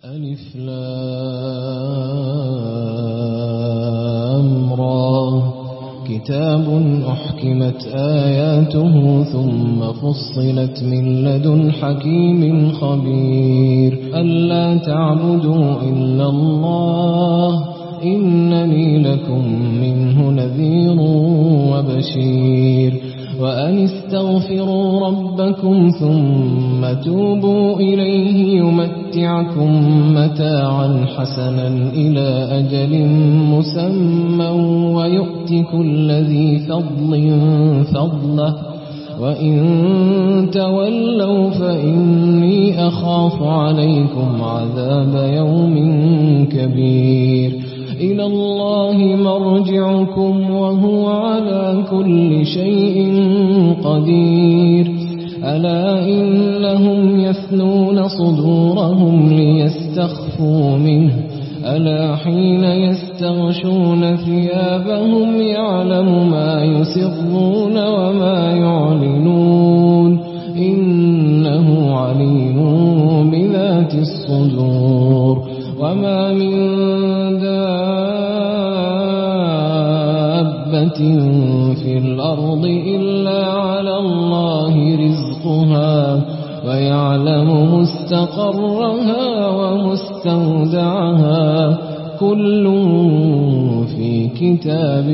ألف لام را كتاب أحكمت آياته ثم فصلت من لدن حكيم خبير ألا تعبدوا إلا الله إنني لكم منه نذير وبشير وأن استغفروا ربكم ثم توبوا إليه يمتعكم متاعا حسنا إلى أجل مسمى ويؤت كل ذي فضل فضله وإن تولوا فإني أخاف عليكم عذاب يوم كبير إلى الله مرجعكم وهو على كل شيء قدير ألا إنهم يثنون صدورهم ليستخفوا منه ألا حين يستغشون ثيابهم يعلم ما يسرون وما يعلنون إنه عليم بذات الصدور وما من دابة في الأرض إلا على الله رزقها ويعلم مستقرها ومستودعها كل في كتاب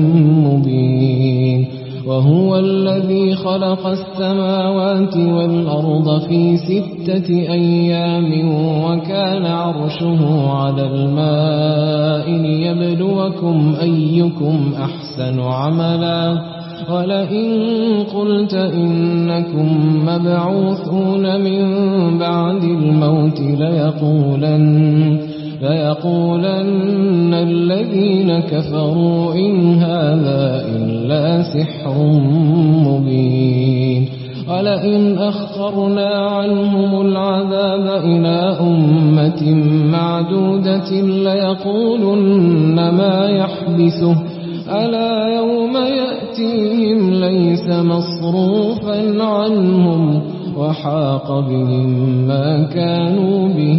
مبين وهو الذي خلق السماوات والأرض في 6 أيام وكان عرشه على الماء ليبلوكم أيكم أحسن عملا ولئن قلت إنكم مبعوثون من بعد الموت ليقولن الذين كفروا إن هذا إلا سحر مبين ولئن أخرنا عنهم العذاب إلى أمة معدودة ليقولن ما يحبسه ألا يوم يأتيهم ليس مصروفا عنهم وحاق بهم ما كانوا به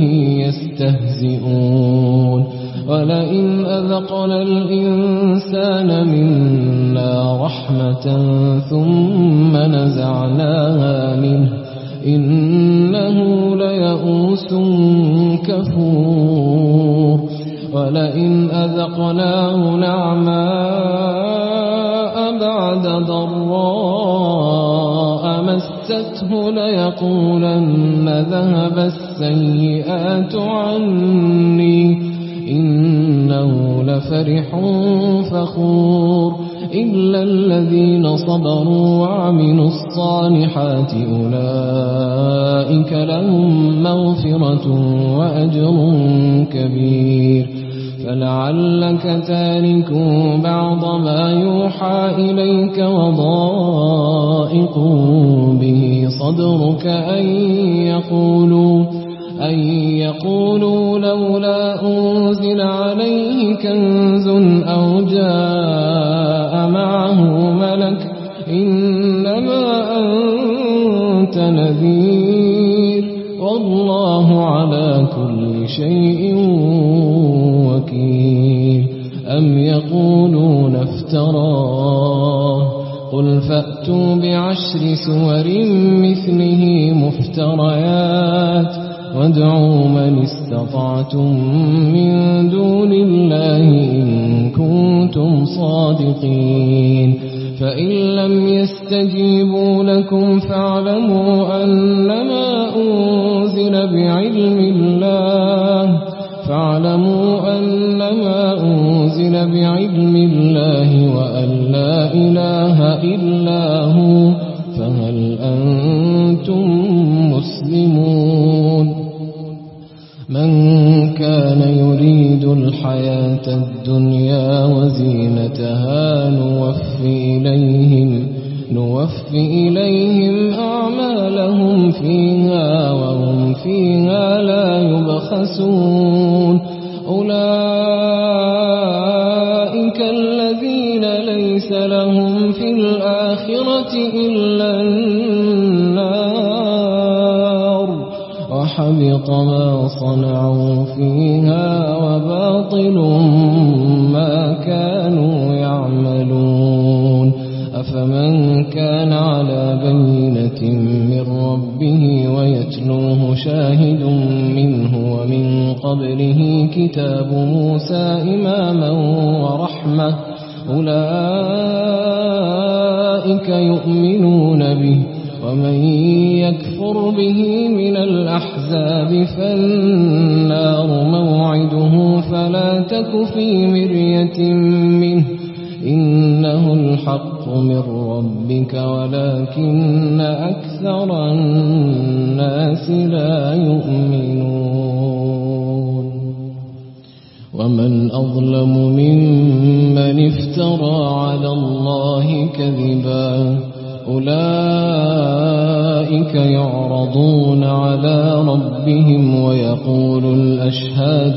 يستهزئون ولئن أذقنا الإنسان منا رحمة ثم نزعناها منه إنه ليئوس كفور ولئن أذقناه نعماء بعد ضراء مسته ليقولن ذهب السيئات عني إنه لفرح فخور إلا الذين صبروا وعملوا الصالحات أولئك لهم مغفرة وأجر كبير فلعلك تارك بعض ما يوحى إليك وضائق به صدرك أن يقولوا لولا أنزل عليه كنز أو جاء معه ملك إنما أنت نذير والله على كل شيء وكيل أم يقولون افتراه قل فأتوا ب10 سور مثله مفتريات وادعوا من استطعتم من دون الله إن كنتم صادقين فإن لم يستجيبوا لكم فاعلموا أنما أنزل بعلم الله وأن لا إله إلا هو فهل أنتم مسلمون من كان يريد الحياة الدنيا وزينتها نوفي إليهم أعمالهم فيها وهم فيها لا يبخسون أولئك الذين ليس لهم في الآخرة إلا النار وحبط ما صنعوا فيها وباطل ما كانوا يعملون أفمن كان على بينة من ربه ويتلوه شاهد منه ومن قبله كتاب موسى إماما ورحمة أولئك يؤمنون به ومن يكفر به من الأحزاب فالنار موعده فلا تك في مرية منه إنه الحق من ربك ولكن أكثر الناس لا يؤمنون ومن أظلم ممن افترى على الله كذبا أولئك يعرضون على ربهم ويقول الأشهاد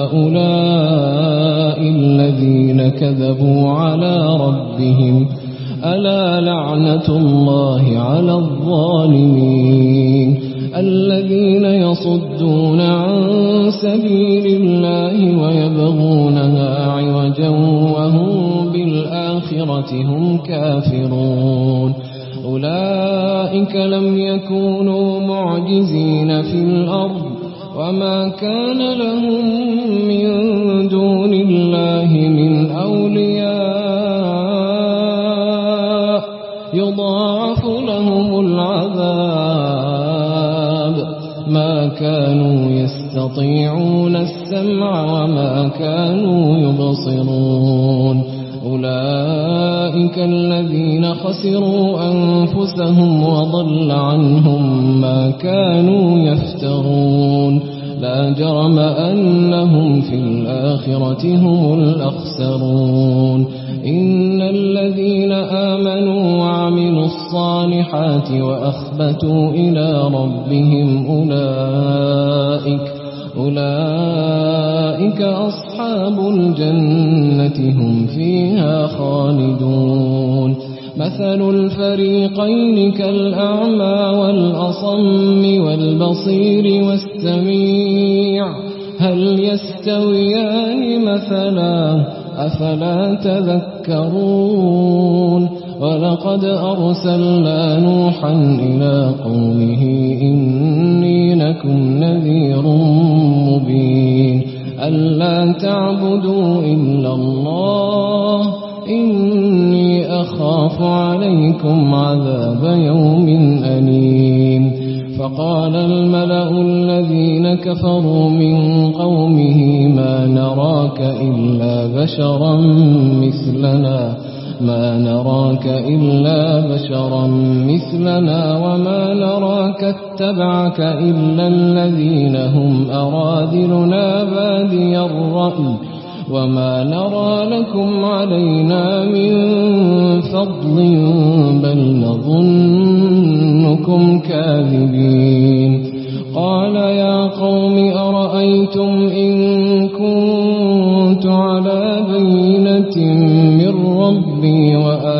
هؤلاء الذين كذبوا على ربهم ألا لعنة الله على الظالمين الذين يصدون عن سبيل الله ويبغونها عوجا وهم بالآخرة هم كافرون أولئك لم يكونوا معجزين في الأرض وما كان لهم من دون الله من أولياء يضاعف لهم العذاب ما كانوا يستطيعون السمع وما كانوا يبصرون أولئك الذين خسروا أنفسهم وضل عنهم ما كانوا يفترون لا جرم أنهم في الآخرة هم الأخسرون إن الذين آمنوا وعملوا الصالحات وأخبتوا إلى ربهم أولئك أصحاب الجنة هم فيها خالدون مثل الفريقين كالأعمى والأصم والبصير والسميع هل يستويان مثلا أفلا تذكرون ولقد أرسلنا نوحا إلى قومه إني لكم نذير مبين ألا تعبدوا إلا الله إني أخاف عليكم عذاب يوم أليم فقال الملأ الذين كفروا من قومه ما نراك إلا بشرا مثلنا وما نراك اتبعك إلا الذين هم أراذلنا بادي الرأي وما نرى لكم علينا من فضل بل نظنكم كاذبين قال يا قوم أرأيتم إن كنت على بينة من ربي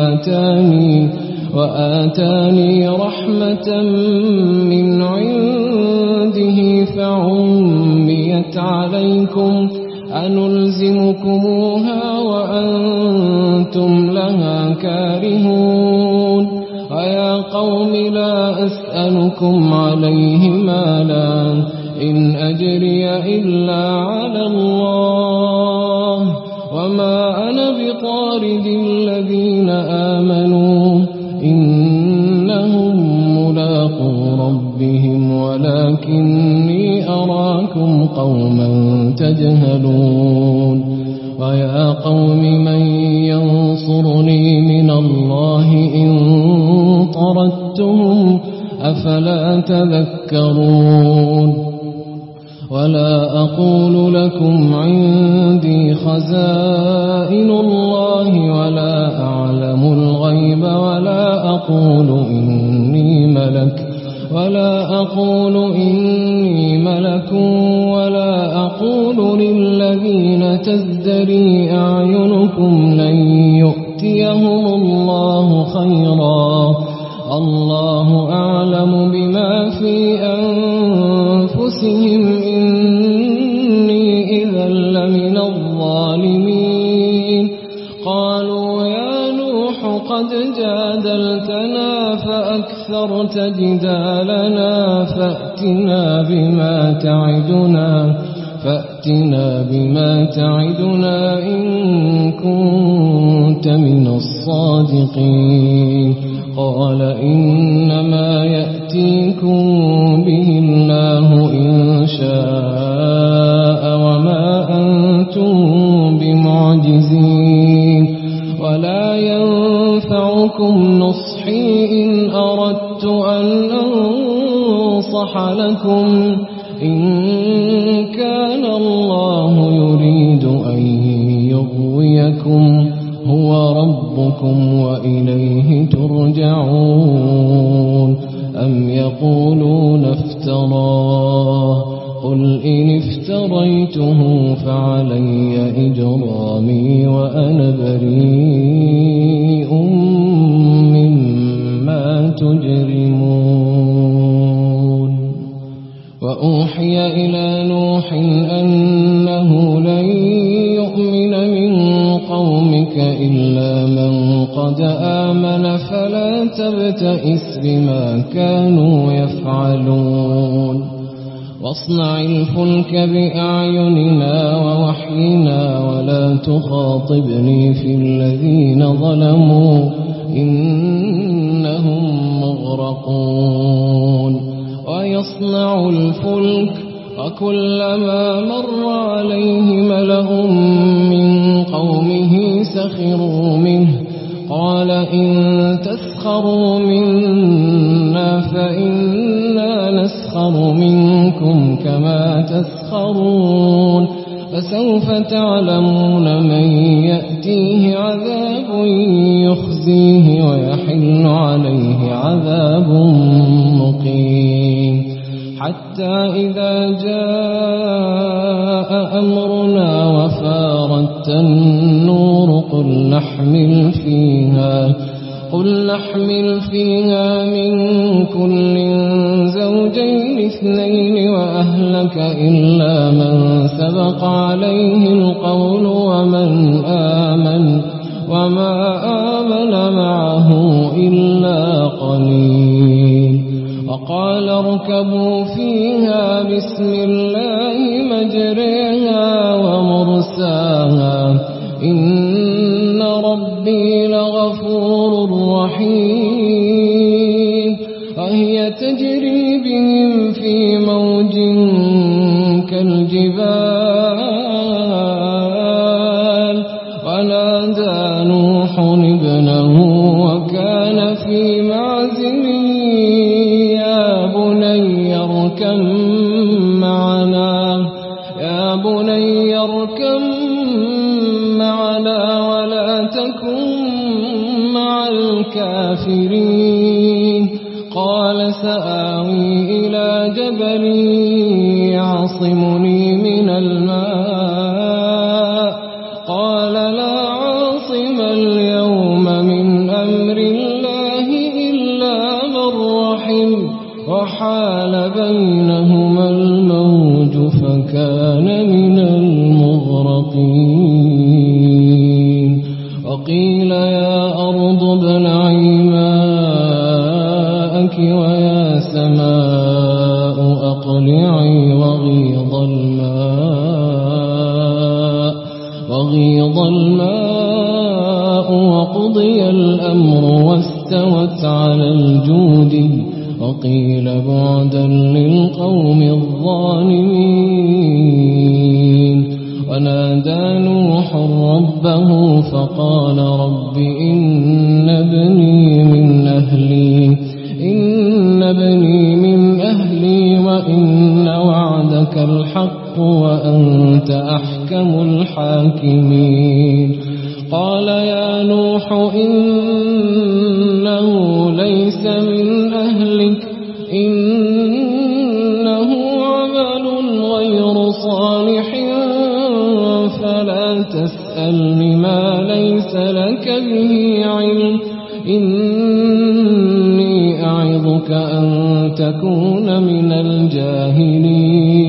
وآتاني رحمة من عنده فعميت عليكم أنلزمكموها وأنتم لها كارهون ويا قوم لا أسألكم عليه مالا إن أجري إلا على الله وما أنا بطارد الذين آمنوا إنهم ملاقو ربهم ولكني أراكم قوما تجهلون ويا قوم من ينصرني من الله إن طردتهم أفلا تذكرون ولا أقول لكم عندي خزائن الله ولا أعلم الغيب ولا أقول إني ملك ولا أقول للذين تزدري أعينكم لن يؤتيهم الله خيرا الله أعلم بما في أنفسهم أنفسهم إني إذا لمن الظالمين. قالوا يا نوح قد جادلتنا فأكثرت جدالنا فأتنا بما تعدنا إن كنت من الصادقين. قال إنما يأتيكم به الله إن شاء وما أنتم بمعجزين ولا ينفعكم نصحي إن أردت أن أنصح لكم إن كان الله يريد أن يغويكم هو ربكم وإليه ترجعون. أم يقولون افتراه قل إن افتريته فعلي إجرامي وأنا بريء مما تجرمون. وأوحي إلى نوح أنه لن يؤمن من قومك إلا من قد آمن فلا تبتئس بما كانوا يفعلون. واصنع الفلك بأعيننا ووحينا ولا تخاطبني في الذين ظلموا إنهم مغرقون. ويصنع الفلك وكلما مر عليه ملأ من قومه سخروا منه قال إن تسخروا منا فإنا نسخر منكم كما تسخرون. فسوف تعلمون من يأتيه عذاب يخزيه ويحل عليه عذاب مقيم. حتى إذا جاء أمرنا وفارت النور قل نحمل فيها من كل زوجين اثنين وأهلك إلا من سبق عليه القول وما آمن معه إلا قليل. وقال اركبوا فيها بسم الله مجريها ومرساها إن ربي لغفور رحيم. وهي تجري بهم في موج كالجبال. ونادى نوح ابنه وكان في معزل يا بني اركب معنا ولا تكن مع الكافرين. قال سآوي إلى جبل يعصمني من الماء. قال لا عاصم اليوم من أمر الله إلا من رحم وحال بينهما الموج فكان من المغرقين. وقيل يا أرض ابلعي ماءك ويا سماء أقلعي وغيض الماء وقضي الأمر واستوت على الجود. وقيل بعدا للقوم الظالمين. ونادى نوح ربه فقال رب إن ابني من أهلي وإن وعدك الحق وأنت أحكم الحاكمين. قال يا نوح إنه ليس من أهلك إنه عمل غير صالح فلا تسألني ما ليس لك به علم إني أعظك أن تكون من الجاهلين.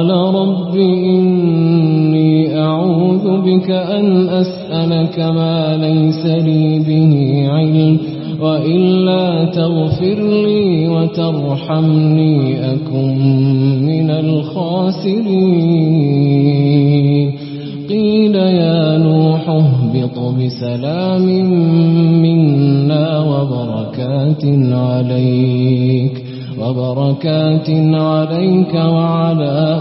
قال رب إني أعوذ بك أن أسألك ما ليس لي به علم وإلا تغفر لي وترحمني أكن من الخاسرين قيل يا نوح اهبط بسلام منا وبركات عليك وعلى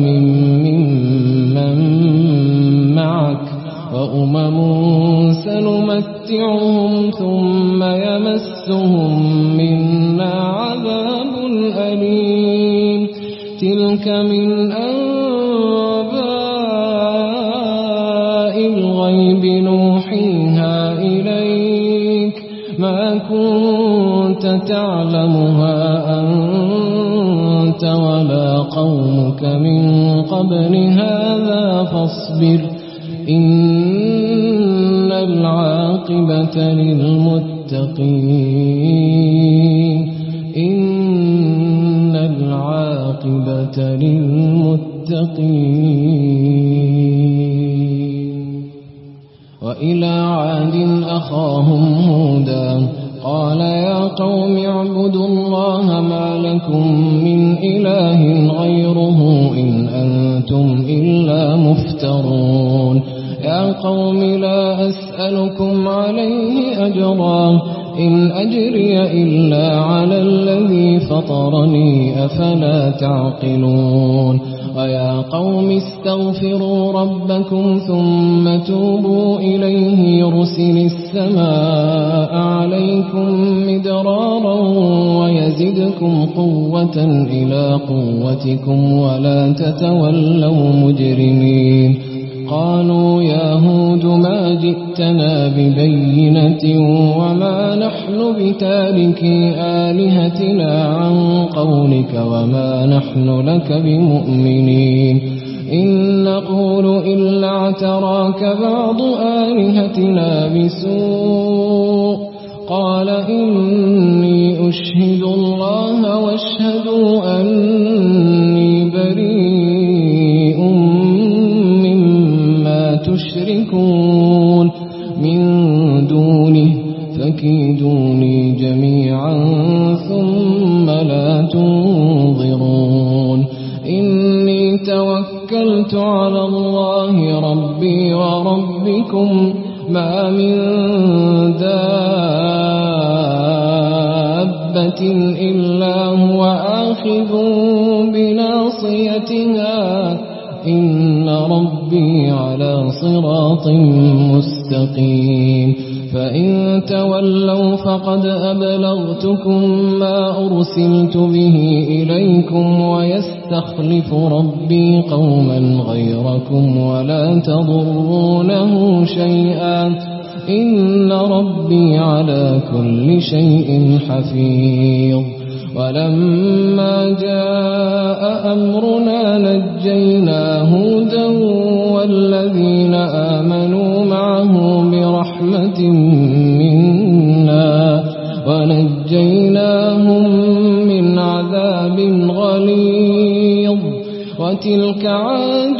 ممن معك وأمم سنمتعهم ثم يمسهم منا عذاب أليم تلك من أنباء الغيب نوحيها إليك ما كنت تعلمها أنت ولا قومك من قبل هذا فاصبر إن العاقبة للمتقين وإلى عاد أخاهم هودا قال يا قوم اعبدوا الله ما لكم من إله غيره إن أنتم إلا مفترون يا قوم لا أسألكم عليه أجرا إن أجري إلا على الذي فطرني أفلا تعقلون ويا قوم استغفروا ربكم ثم توبوا إليه يرسل السماء عليكم مدرارا ويزدكم قوة إلى قوتكم ولا تتولوا مجرمين قالوا يا هود ما جئتنا ببينة وما نحن بتاركي آلهتنا عن قولك وما نحن لك بمؤمنين إن نقول إلا اعتراك بعض آلهتنا بسوء قال إني أشهد الله واشهدوا أني بريء مما تشركون من دونه فكيدوني جميعا ثم لا تنظرون إني توكلت على الله ربي وربكم ما من دابة إلا هو آخذ بناصيتها إن ربي على صراط مستقيم فإن تولوا فقد أبلغتكم ما أرسلت به إليكم ويستخلف ربي قوما غيركم ولا تضرونه شيئا إن ربي على كل شيء حفيظ ولما جاء أمرنا نجينا هودا والذين آمنوا معه برحمة منا ونجيناهم من عذاب غليظ وتلك عاد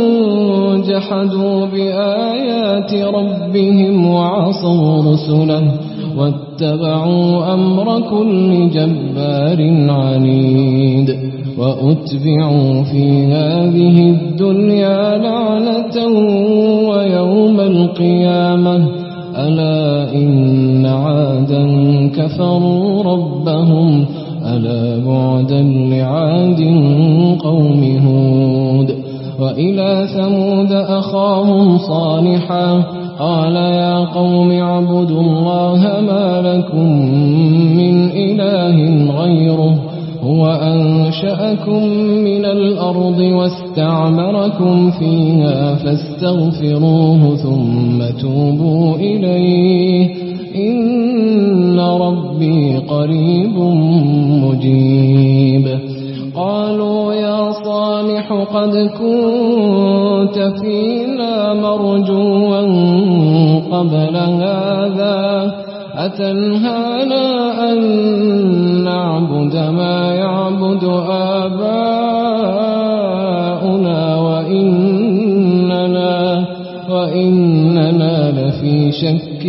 جحدوا بآيات ربهم وعصوا رسله واتبعوا أمر كل جبار عنيد وأتبعوا في هذه الدنيا لعنة ويوم القيامة ألا إن عادا كفروا ربهم ألا بعدا لعاد قوم هود وإلى ثمود أخاهم صالحا قال يا قوم اعبدوا الله ما لكم من إله غيره هو أنشأكم من الأرض واستعمركم فيها فاستغفروه ثم توبوا إليه إن ربي قريب مجيب قالوا يا صالح قد كنت فينا مرجوا قبل هذا أتنهانا أن نعبد ما يعبد شك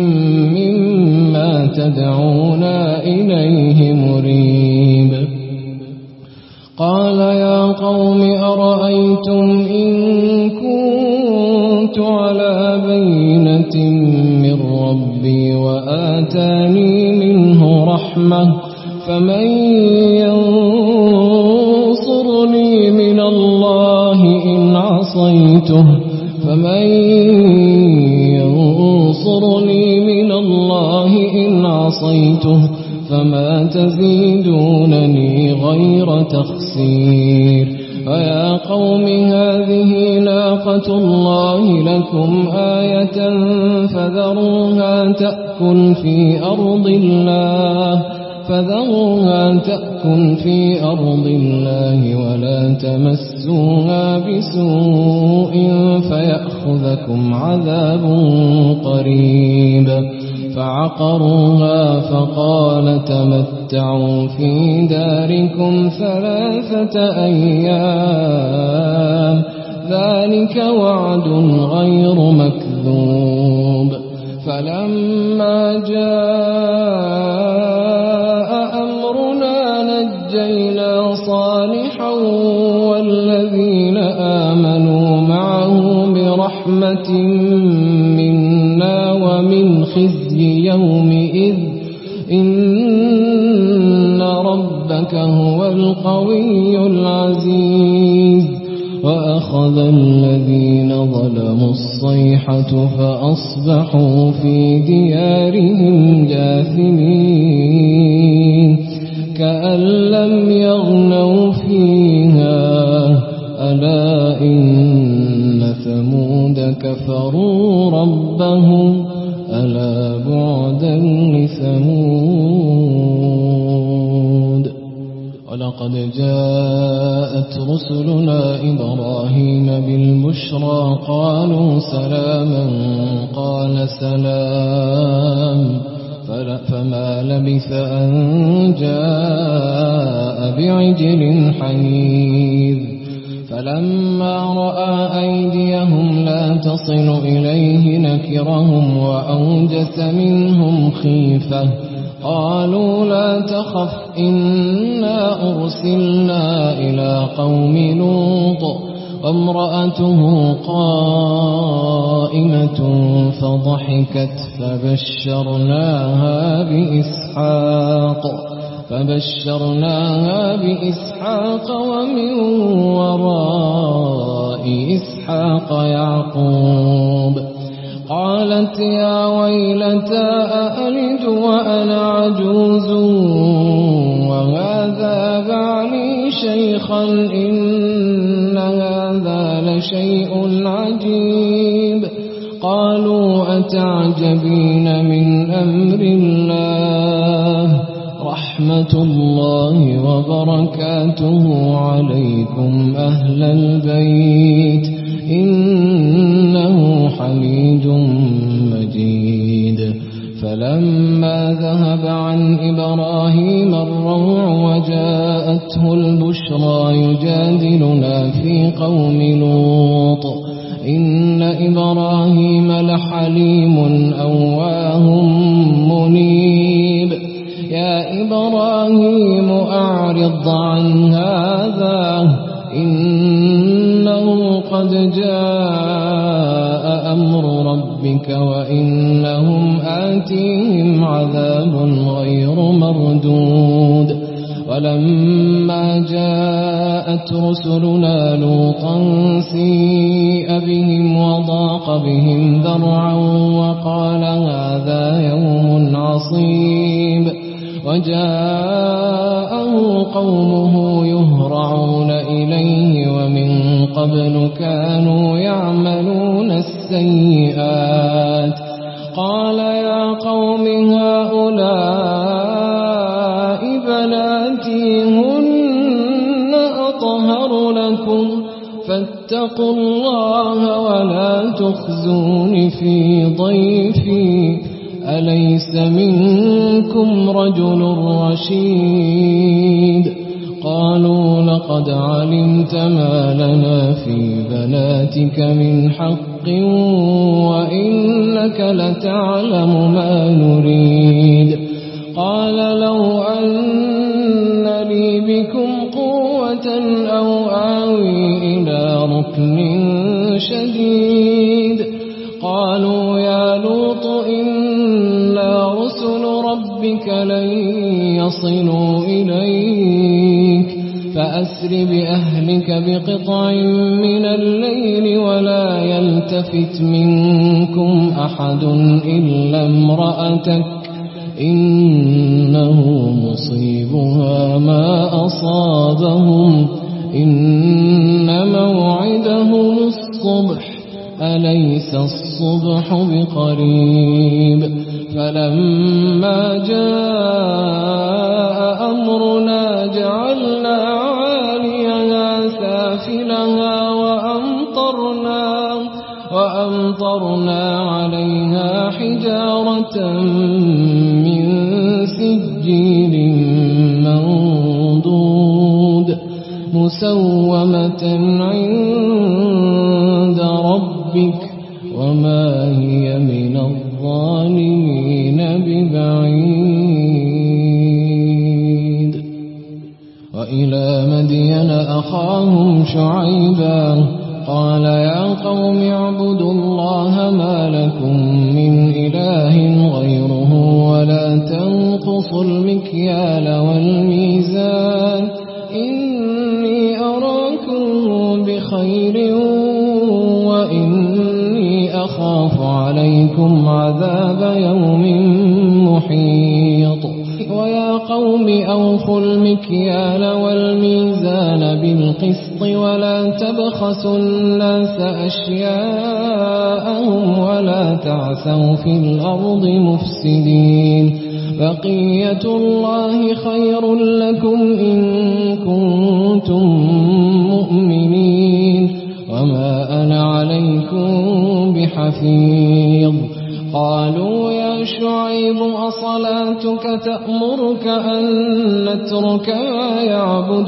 مما تدعونا إليه مريب. قال يا قوم أرأيتم إن كنت على بينة من ربي وآتاني منه رحمة فمن ينصرني من الله إن عصيته فما تزيدونني غير تخسير. فيا قوم هذه ناقة الله لكم آية فذروها تأكل في أرض الله ولا تمسوها بسوء فيأخذكم عذاب قريب. فعقروها فقال تمتعوا في داركم 3 أيام ذلك وعد غير مكذوب. فلما جاء أمرنا نجينا صالحا والذين آمنوا معه برحمة منا ومن خزي يومئذ إن ربك هو القوي العزيز. وأخذ الذين ظلموا الصيحة فأصبحوا في ديارهم جاثمين كأن لم يغنوا فيها ألا إن ثمود كفروا ربهم ألا بعدا لثمود. ولقد جاءت رسلنا إبراهيم بالبشرى قالوا سلاما قال سلام فما لبث أن جاء بعجل حنيذ. فلما رأى أيديهم لا تصل إليه نكرهم وأوجس منهم خيفة قالوا لا تخف إنا أرسلنا إلى قوم لوط وامرأته قائمة فضحكت فبشرناها بإسحاق ومن وراء إسحاق يعقوب. قالت يا ويلتى أألد وأنا عجوز وهذا بعلي شيخا إن هذا لشيء عجيب. قالوا أتعجبين من أمر الله رحمة الله وبركاته عليكم أهل البيت إنه حميد مجيد. فلما ذهب عن إبراهيم الروع وجاءته البشرى يجادلنا في قوم لوط إن إبراهيم لحليم أواه منيب. يا إبراهيم أعرض عن هذا إنه قد جاء أمر ربك وإنهم آتيهم عذاب غير مردود. ولما جاءت رسلنا لوطا سيء بهم وضاق بهم ذرعا وقال هذا يوم عصيب. وجاءه قومه يهرعون إليه ومن قبل كانوا يعملون السيئات. قال يا قوم هؤلاء بناتي هن أطهر لكم فاتقوا الله ولا تخزون في ضيفي أليس منكم رجل رشيد. قالوا لقد علمت ما لنا في بناتك من حق وإنك لتعلم ما نريد. قال لو أن لي بكم قوة أو آوي إلى ركن شديد. قالوا يا لوط إنا رسل ربك لن يصلوا إليك فأسر بأهلك بقطع من الليل ولا يلتفت منكم أحد إلا امرأتك إنه مصيبها ما أصابهم إن موعدهم الصبح أليس الصبح بقريب. فلما جاء أمرنا جعلنا عاليها سافلها وأمطرنا عليها حجارة من سجيل منضود مسومة عند ربك وما هي من الظالمين ببعيد. وإلى مدين أخاهم شعيبا قال يا قوم اعبدوا الله ما لكم من إله غيره ولا تنقصوا المكيال والميزان إني أراكم بخير وإني أخاف عليكم عذاب يوم محيط. ويا قوم أوفوا المكيال والميزان بالقسط ولا تبخسوا الناس أشياءهم ولا تعثوا في الأرض مفسدين. بقية الله خير لكم إن كنتم مؤمنين وما أنا عليكم بحفيظ. قالوا يا شعيب أصلاتك تأمرك أن نترك ما يعبد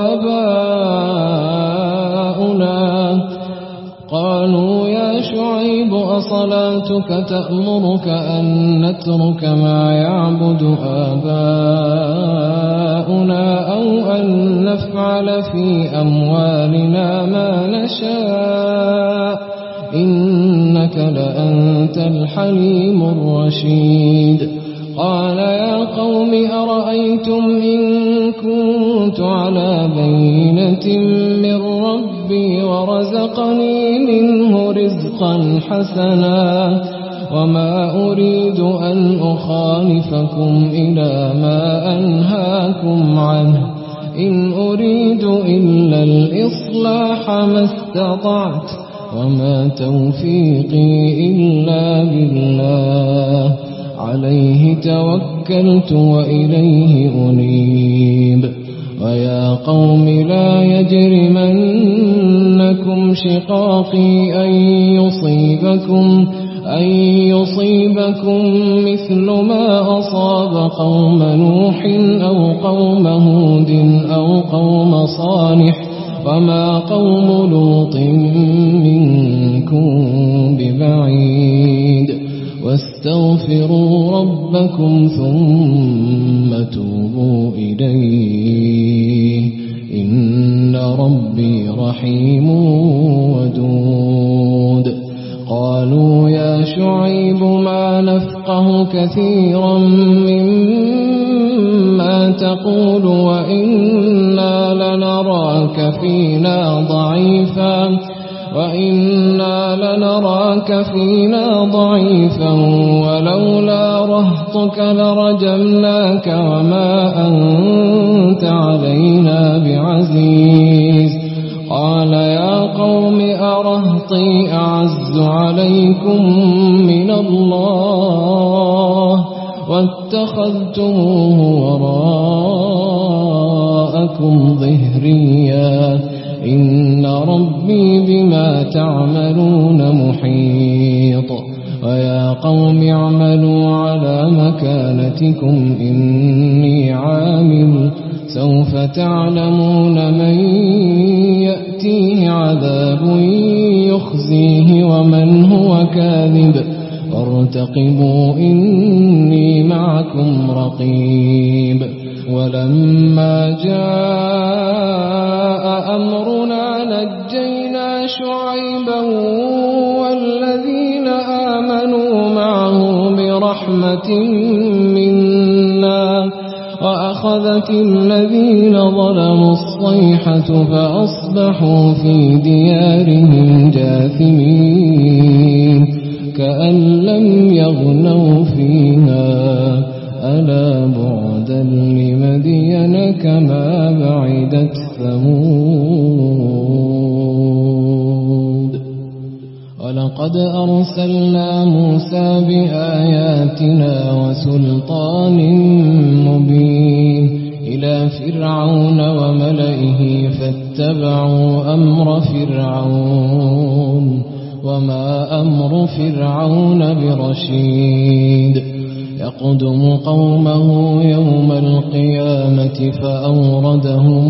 آباؤنا أو أن نفعل في أموالنا ما نشاء إنك لأنت الحليم الرشيد. قال يا قوم أرأيتم إن كنت على بينة من ربي ورزقني منه رزقا حسنا وما أريد أن أخالفكم إلى ما أنهاكم عنه إن أريد إلا الإصلاح ما استطعت وما توفيقي إلا بالله عليه توكلت وإليه أنيب. ويا قوم لا يجرمنكم شقاقي أن يصيبكم مثل ما أصاب قوم نوح أو قوم هود أو قوم صالح وما قوم لوط منكم ببعيد. واستغفروا ربكم ثم توبوا إليه إن ربي رحيم ودود. قالوا يا شعيب ما نفقه كثيرا مما تقول وإنا لنراك فينا ضعيفا ولولا رهطك لرجمناك وما أنت علينا بعزيز. قال يا قوم أرهطي أعز عليكم من الله واتخذتموه وراءكم ظهريا إن ربي بما تعملون محيط. ويا قوم اعملوا على مكانتكم إني عامل سوف تعلمون من يأتيه عذاب يخزيه ومن هو كاذب وارتقبوا إني معكم رقيب. ولما جاء أمرنا نجينا شعيبا والذين آمنوا معه برحمة منا وأخذت الذين ظلموا الصيحة فأصبحوا في ديارهم جاثمين كأن لم يغنوا فيها ألا بعدا لمدين كما بعدت ثمود. ولقد أرسلنا موسى بآياتنا وسلطان مبين إلى فرعون وملئه فاتبعوا أمر فرعون وما أمر فرعون برشيد. يقدم قومه يوم القيامة فأوردهم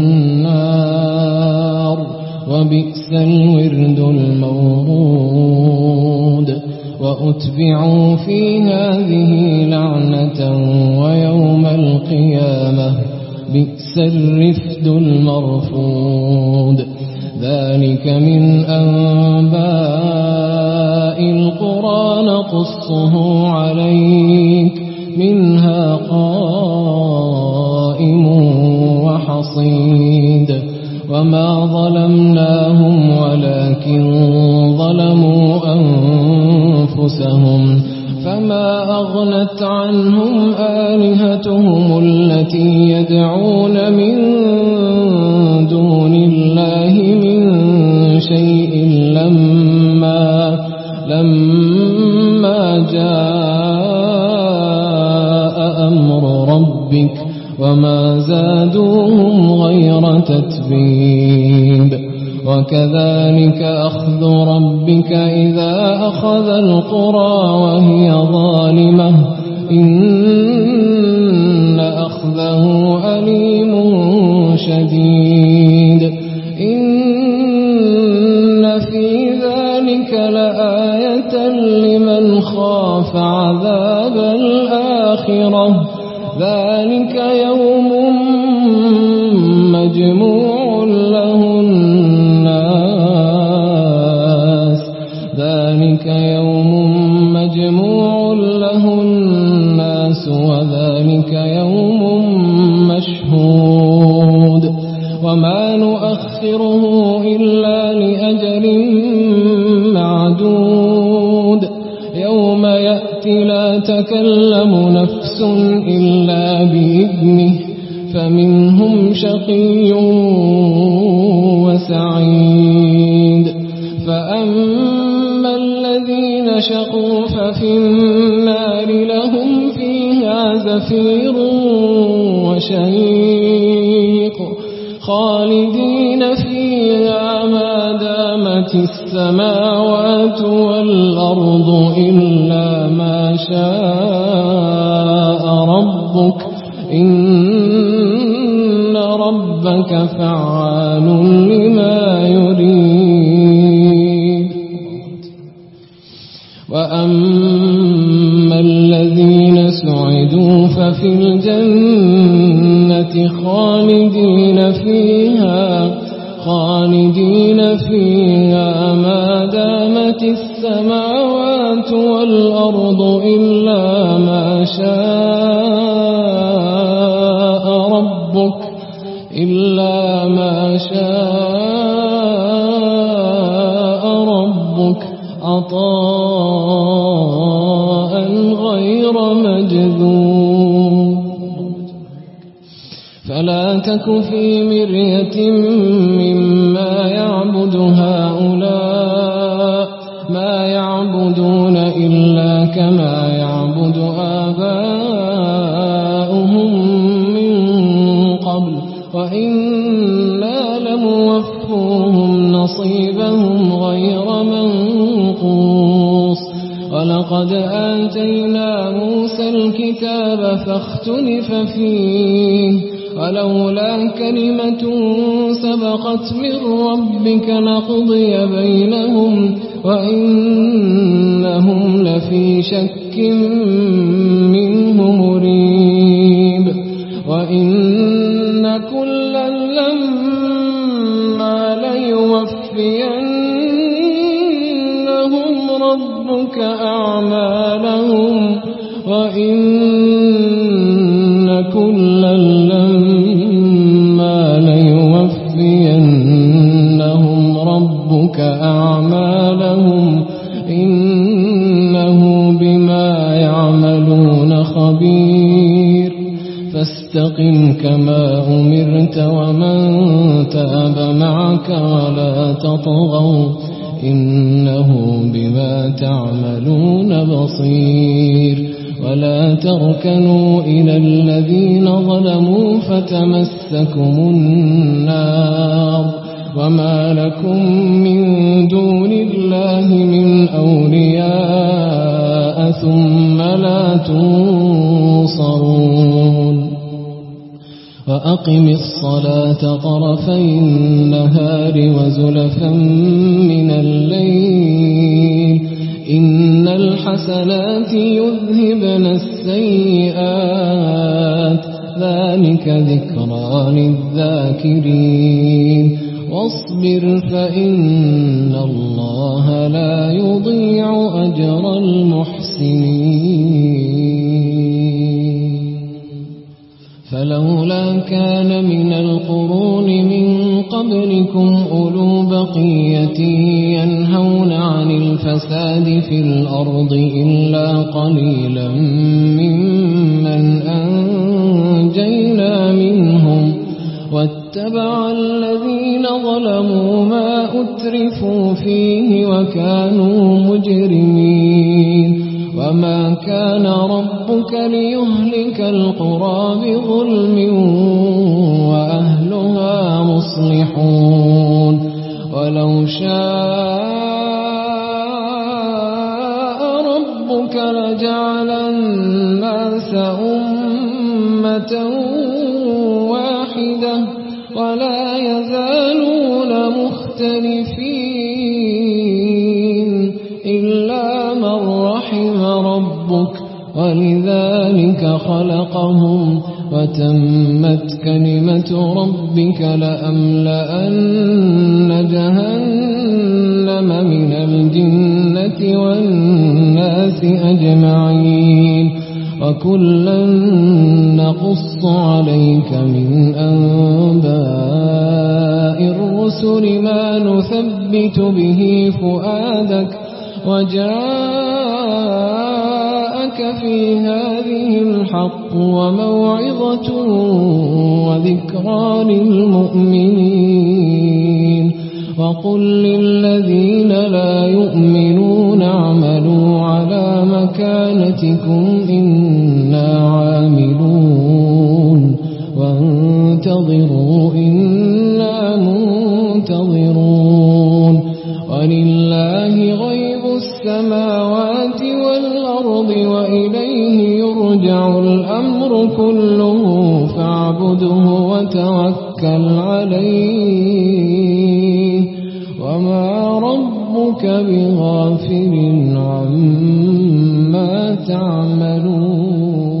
النار وبئس الورد المورود. وأتبعوا في هذه لعنة ويوم القيامة بئس الرفد المرفود. ذلك من أنباء القرى نقصه عليك منها قائم وحصيد. وما ظلمناهم ولكن ظلموا أنفسهم فما أغنت عنهم آلهتهم التي يدعون من دون الله من شيء لما جاء أمر ربك وما زادوهم غير تتبيب. وكذلك أخذ ربك إذا أخذ القرى وهي ظالمة إن أخذه أليم شديد. إن في ذلك لآية لمن خاف عذاب الآخرة ذلك يوم مجموع له الناس وذلك يوم مشهود. وما نؤخره إلا لأجل معدود يوم يأتي لا تكلم نفس إلا بإذنه فمنهم شقي وسعيد. فأما الذين شقوا ففي النار لهم فيها زفير وشهيق خالدين فيها ما دامت السماوات والأرض إلا ما شاء ربك إن ربك فعال لما يريد. وأما الذين سعدوا ففي الجنة خالدين فيها ما دامت السماوات والأرض إلا ما شاء ربك عطاء غير مجذوب. فلا تك في مرية مما يعبد هؤلاء ما يعبدون إلا كما يعبد آباؤهم من قبل وإنا لموفوهم نصيبهم غير منقوص. ولقد آتينا موسى الكتاب فاختلف فيه ولولا كلمة سبقت من ربك لقضي بينهم وإنهم لفي شك منه مريب وإن كلا لما ليوفينهم ربك أعمالهم وإن كلا لما ليوفينهم ربك أعمالهم إنه بما يعملون خبير فاستقم كما أمرت ومن تاب معك ولا تطغوا إنه بما تعملون بصير ولا تركنوا إلى الذين ظلموا فتمسكم النار وما لكم من دون الله من أولياء ثم لا تنصرون وأقم الصلاة طرفي النهار وزلفا من الليل إن الحسنات يذهبن السيئات ذلك ذكرى للذاكرين واصبر فإن الله لا يضيع أجر المحسنين فلولا كان من القرون من قبلكم أولو بقية ينهون عن الفساد في الأرض إلا قليلا ممن أنجينا منهم واتبع الذين ظلموا ما أترفوا فيه وكانوا مجرمين وما كان ربك ليهلك القرى بظلم وأهلها مصلحون ولو شاء ربك لجعل الناس أمة واحدة ولا يزالون مختلفين إلا من رحم ربك ولذلك خلقهم وتمت كلمة ربك لأملأن جهنم من الجنة والناس أجمعين وكلا نقص عليك من أنباء الرسل ما نثبت به فؤادك وجاءك في هذه الحق وموعظة وذكرى للمؤمنين وقل للذين لا يؤمنون اعملوا على مكانتكم إنا عاملون وانتظروا إنا منتظرون ولله غيب السماوات والأرض وإليه يرجع الأمر كله فاعبده وتوكل عليه وما ربك بغافل عما تعملون